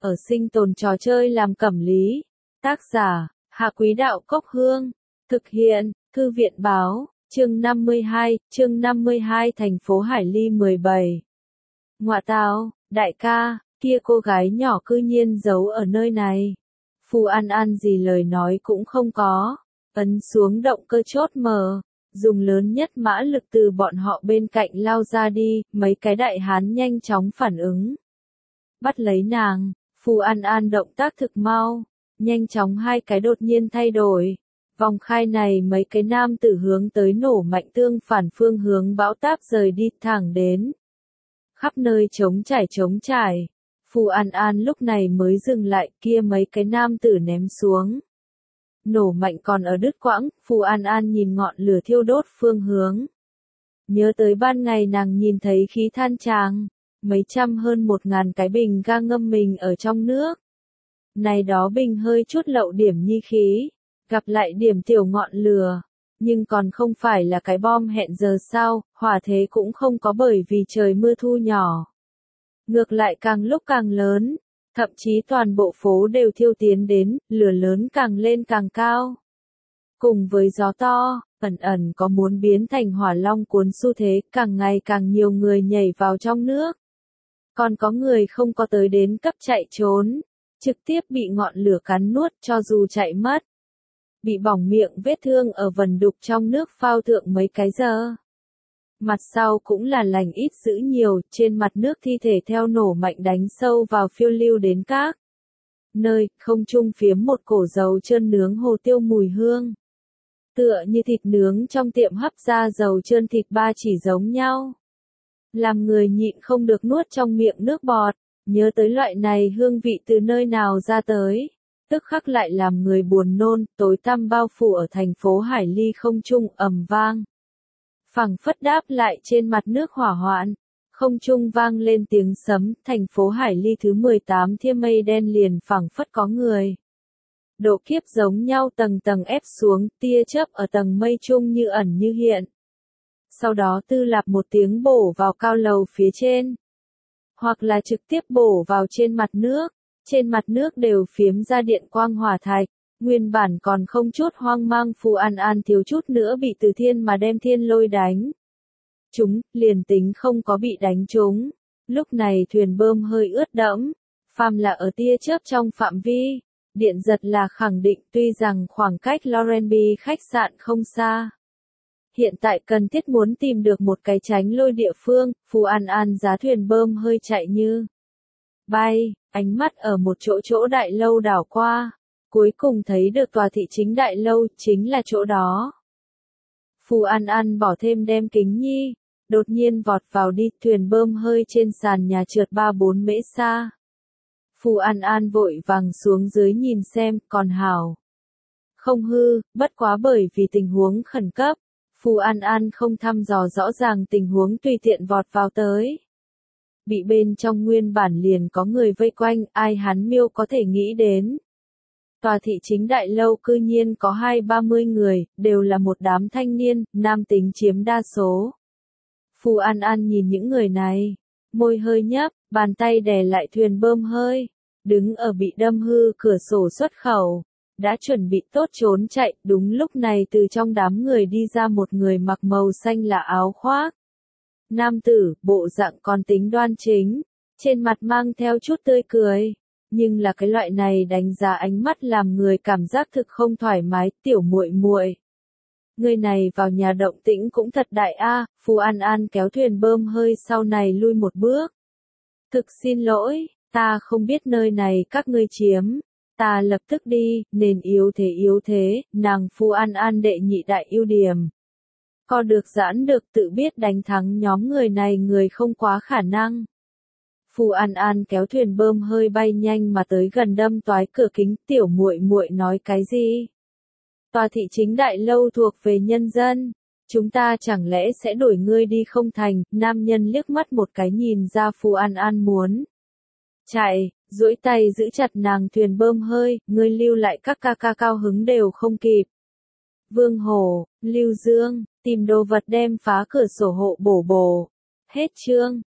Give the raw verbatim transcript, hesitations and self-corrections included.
ở sinh tồn trò chơi làm cẩm lý. Tác giả, Hạ Quý Đạo Cốc Hương. Thực hiện, Thư viện Báo, chương năm mươi hai, chương năm mươi hai thành phố Hải Ly mười bảy. Ngoạ tào, đại ca, kia cô gái nhỏ cư nhiên giấu ở nơi này. Phù An An gì lời nói cũng không có, ấn xuống động cơ chốt mở, dùng lớn nhất mã lực từ bọn họ bên cạnh lao ra đi, mấy cái đại hán nhanh chóng phản ứng. Bắt lấy nàng, Phù An An động tác thực mau, nhanh chóng hai cái đột nhiên thay đổi. Vòng khai này mấy cái nam tử hướng tới nổ mạnh tương phản phương hướng bão táp rời đi thẳng đến. Khắp nơi trống trải trống trải. Phù An An lúc này mới dừng lại, kia mấy cái nam tử ném xuống. Nổ mạnh còn ở đứt quãng, Phù An An nhìn ngọn lửa thiêu đốt phương hướng. Nhớ tới ban ngày nàng nhìn thấy khí than tràng, mấy trăm hơn một ngàn cái bình ga ngâm mình ở trong nước. Này đó bình hơi chút lậu điểm nhi khí, gặp lại điểm tiểu ngọn lửa, nhưng còn không phải là cái bom hẹn giờ sao, hỏa thế cũng không có bởi vì trời mưa thu nhỏ. Ngược lại càng lúc càng lớn, thậm chí toàn bộ phố đều thiêu tiến đến, lửa lớn càng lên càng cao. Cùng với gió to, ẩn ẩn có muốn biến thành hỏa long cuốn xu thế, càng ngày càng nhiều người nhảy vào trong nước. Còn có người không có tới đến cấp chạy trốn, trực tiếp bị ngọn lửa cắn nuốt cho dù chạy mất. Bị bỏng miệng vết thương ở vần đục trong nước phao thượng mấy cái giờ. Mặt sau cũng là lành ít dữ nhiều, trên mặt nước thi thể theo nổ mạnh đánh sâu vào phiêu lưu đến các nơi, không trung phiếm một cổ dầu trơn nướng hồ tiêu mùi hương. Tựa như thịt nướng trong tiệm hấp ra dầu trơn thịt ba chỉ giống nhau. Làm người nhịn không được nuốt trong miệng nước bọt, nhớ tới loại này hương vị từ nơi nào ra tới. Tức khắc lại làm người buồn nôn, tối tăm bao phủ ở thành phố Hải Ly không trung ầm vang. Phẳng phất đáp lại trên mặt nước hỏa hoạn, không trung vang lên tiếng sấm, thành phố Hải Ly thứ mười tám thiêm mây đen liền phẳng phất có người. Độ kiếp giống nhau tầng tầng ép xuống, tia chớp ở tầng mây trung như ẩn như hiện. Sau đó tư lạp một tiếng bổ vào cao lầu phía trên. Hoặc là trực tiếp bổ vào trên mặt nước. Trên mặt nước đều phiếm ra điện quang hỏa thạch, nguyên bản còn không chút hoang mang Phù An An thiếu chút nữa bị từ thiên mà đem thiên lôi đánh. Chúng, liền tính không có bị đánh trúng. Lúc này thuyền bơm hơi ướt đẫm, phàm là ở tia chớp trong phạm vi. Điện giật là khẳng định tuy rằng khoảng cách Lorenby khách sạn không xa. Hiện tại cần thiết muốn tìm được một cái tránh lôi địa phương, Phù An An giá thuyền bơm hơi chạy như bay, ánh mắt ở một chỗ chỗ đại lâu đảo qua, cuối cùng thấy được tòa thị chính đại lâu, chính là chỗ đó. Phù An An bỏ thêm đem kính nhi, đột nhiên vọt vào đi, thuyền bơm hơi trên sàn nhà trượt ba bốn mễ xa. Phù An An vội vàng xuống dưới nhìn xem, còn hảo. Không hư, bất quá bởi vì tình huống khẩn cấp, Phù An An không thăm dò rõ ràng tình huống tùy tiện vọt vào tới. Bị bên trong nguyên bản liền có người vây quanh, ai hắn miêu có thể nghĩ đến. Tòa thị chính đại lâu cư nhiên có hai ba mươi người, đều là một đám thanh niên, nam tính chiếm đa số. Phù An An nhìn những người này, môi hơi nhấp, bàn tay đè lại thuyền bơm hơi, đứng ở bị đâm hư cửa sổ xuất khẩu, đã chuẩn bị tốt trốn chạy, đúng lúc này từ trong đám người đi ra một người mặc màu xanh là áo khoác. Nam tử, bộ dạng còn tính đoan chính, trên mặt mang theo chút tươi cười, nhưng là cái loại này đánh giá ánh mắt làm người cảm giác thực không thoải mái, tiểu muội muội. Người này vào nhà động tĩnh cũng thật đại a, Phù An An kéo thuyền bơm hơi sau này lui một bước. Thực xin lỗi, ta không biết nơi này các ngươi chiếm, ta lập tức đi, nền yếu thế yếu thế, nàng Phù An An đệ nhị đại ưu điểm. Co được giãn được tự biết đánh thắng nhóm người này người không quá khả năng. Phù An An kéo thuyền bơm hơi bay nhanh mà tới gần đâm toái cửa kính, tiểu muội muội nói cái gì? Tòa thị chính đại lâu thuộc về nhân dân, chúng ta chẳng lẽ sẽ đuổi ngươi đi không thành? Nam nhân liếc mắt một cái nhìn ra Phù An An muốn chạy, duỗi tay giữ chặt nàng thuyền bơm hơi, ngươi lưu lại các ca ca cao hứng đều không kịp. Vương Hổ, Lưu Dương, tìm đồ vật đem phá cửa sổ hộ bổ bổ. Hết chương.